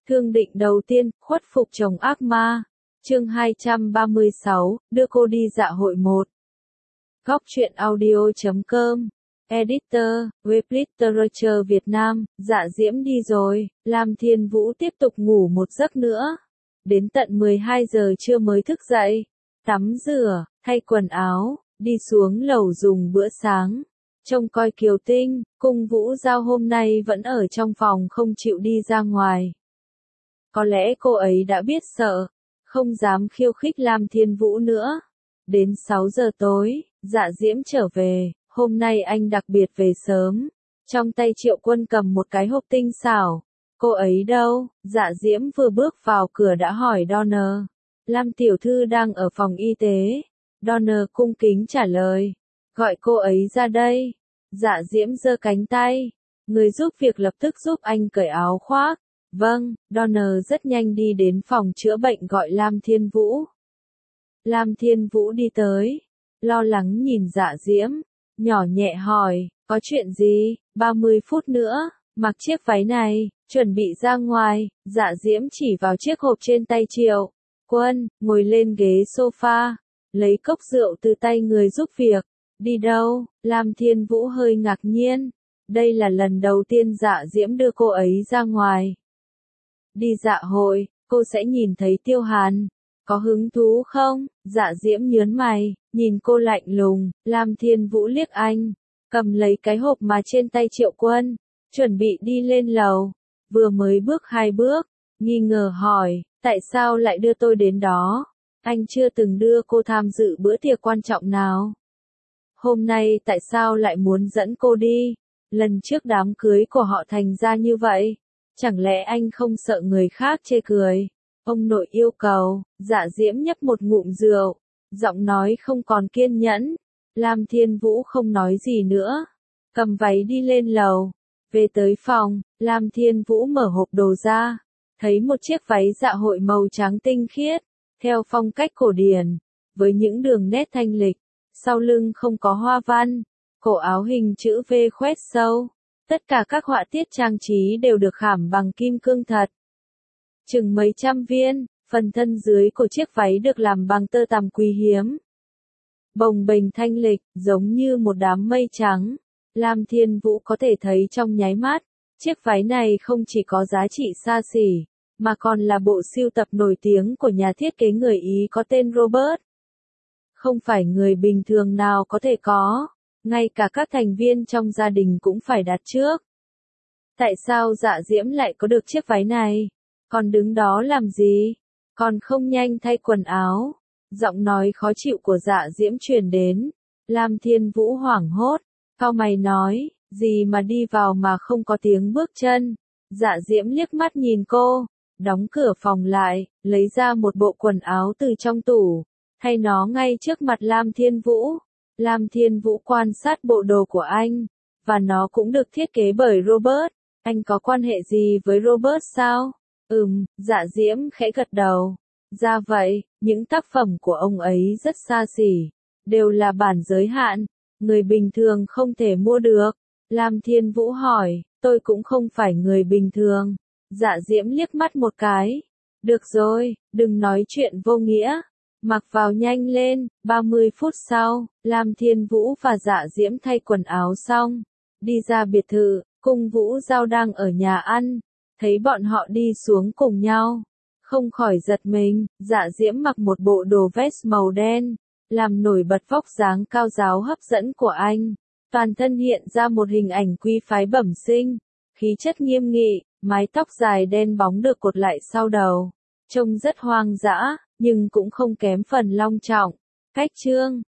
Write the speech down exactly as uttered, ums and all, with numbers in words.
Thương định đầu tiên, khuất phục chồng ác ma. Chương hai trăm ba mươi sáu, đưa cô đi dạ hội một. Góc truyện audio chấm com. Editor, web literature Việt Nam, Dạ Diễm đi rồi, Lam Thiên Vũ tiếp tục ngủ một giấc nữa. Đến tận mười hai giờ trưa mới thức dậy. Tắm rửa, thay quần áo, đi xuống lầu dùng bữa sáng. Trông coi Kiều Tinh, Cung Vũ Giao hôm nay vẫn ở trong phòng không chịu đi ra ngoài. Có lẽ cô ấy đã biết sợ, không dám khiêu khích Lam Thiên Vũ nữa. Đến sáu giờ tối, Dạ Diễm trở về, hôm nay anh đặc biệt về sớm. Trong tay Triệu Quân cầm một cái hộp tinh xảo. Cô ấy đâu? Dạ Diễm vừa bước vào cửa đã hỏi Donner. Lam tiểu thư đang ở phòng y tế. Donner cung kính trả lời. Gọi cô ấy ra đây. Dạ Diễm giơ cánh tay. Người giúp việc lập tức giúp anh cởi áo khoác. Vâng, Donner rất nhanh đi đến phòng chữa bệnh gọi Lam Thiên Vũ. Lam Thiên Vũ đi tới, lo lắng nhìn Dạ Diễm, nhỏ nhẹ hỏi, có chuyện gì? ba mươi phút nữa, mặc chiếc váy này, chuẩn bị ra ngoài. Dạ Diễm chỉ vào chiếc hộp trên tay Triệu Quân, ngồi lên ghế sofa, lấy cốc rượu từ tay người giúp việc. Đi đâu? Lam Thiên Vũ hơi ngạc nhiên, đây là lần đầu tiên Dạ Diễm đưa cô ấy ra ngoài. Đi dạ hội, cô sẽ nhìn thấy Tiêu Hàn. Có hứng thú không? Dạ Diễm nhớn mày, nhìn cô lạnh lùng. Lam Thiên Vũ liếc anh, cầm lấy cái hộp mà trên tay Triệu Quân, chuẩn bị đi lên lầu. Vừa mới bước hai bước, nghi ngờ hỏi, tại sao lại đưa tôi đến đó? Anh chưa từng đưa cô tham dự bữa tiệc quan trọng nào. Hôm nay tại sao lại muốn dẫn cô đi? Lần trước đám cưới của họ thành ra như vậy. Chẳng lẽ anh không sợ người khác chê cười? Ông nội yêu cầu. Dạ Diễm nhấp một ngụm rượu, giọng nói không còn kiên nhẫn. Lam Thiên Vũ không nói gì nữa, cầm váy đi lên lầu. Về tới phòng, Lam Thiên Vũ mở hộp đồ ra, thấy một chiếc váy dạ hội màu trắng tinh khiết, theo phong cách cổ điển, với những đường nét thanh lịch, sau lưng không có hoa văn, cổ áo hình chữ V khoét sâu. Tất cả các họa tiết trang trí đều được khảm bằng kim cương thật. Chừng mấy trăm viên, phần thân dưới của chiếc váy được làm bằng tơ tằm quý hiếm. Bồng bềnh thanh lịch, giống như một đám mây trắng. Lam Thiên Vũ có thể thấy trong nháy mắt, chiếc váy này không chỉ có giá trị xa xỉ, mà còn là bộ sưu tập nổi tiếng của nhà thiết kế người Ý có tên Robert. Không phải người bình thường nào có thể có. Ngay cả các thành viên trong gia đình cũng phải đặt trước. Tại sao Dạ Diễm lại có được chiếc váy này? Còn đứng đó làm gì? Còn không nhanh thay quần áo? Giọng nói khó chịu của Dạ Diễm truyền đến. Lam Thiên Vũ hoảng hốt, cau mày nói, gì mà đi vào mà không có tiếng bước chân? Dạ Diễm liếc mắt nhìn cô, đóng cửa phòng lại, lấy ra một bộ quần áo từ trong tủ, thay nó ngay trước mặt Lam Thiên Vũ. Lam Thiên Vũ quan sát bộ đồ của anh, và nó cũng được thiết kế bởi Robert. Anh có quan hệ gì với Robert sao? Ừm, Dạ Diễm khẽ gật đầu. Ra vậy, những tác phẩm của ông ấy rất xa xỉ, đều là bản giới hạn, người bình thường không thể mua được. Lam Thiên Vũ hỏi, tôi cũng không phải người bình thường. Dạ Diễm liếc mắt một cái. Được rồi, đừng nói chuyện vô nghĩa. Mặc vào nhanh lên. ba mươi phút sau, Lam Thiên Vũ và Dạ Diễm thay quần áo xong, đi ra biệt thự. Cung Vũ Giao đang ở nhà ăn, thấy bọn họ đi xuống cùng nhau, không khỏi giật mình. Dạ Diễm mặc một bộ đồ vest màu đen, làm nổi bật vóc dáng cao ráo hấp dẫn của anh. Toàn thân hiện ra một hình ảnh quý phái bẩm sinh, khí chất nghiêm nghị, mái tóc dài đen bóng được cột lại sau đầu, trông rất hoang dã, nhưng cũng không kém phần long trọng. Cách chương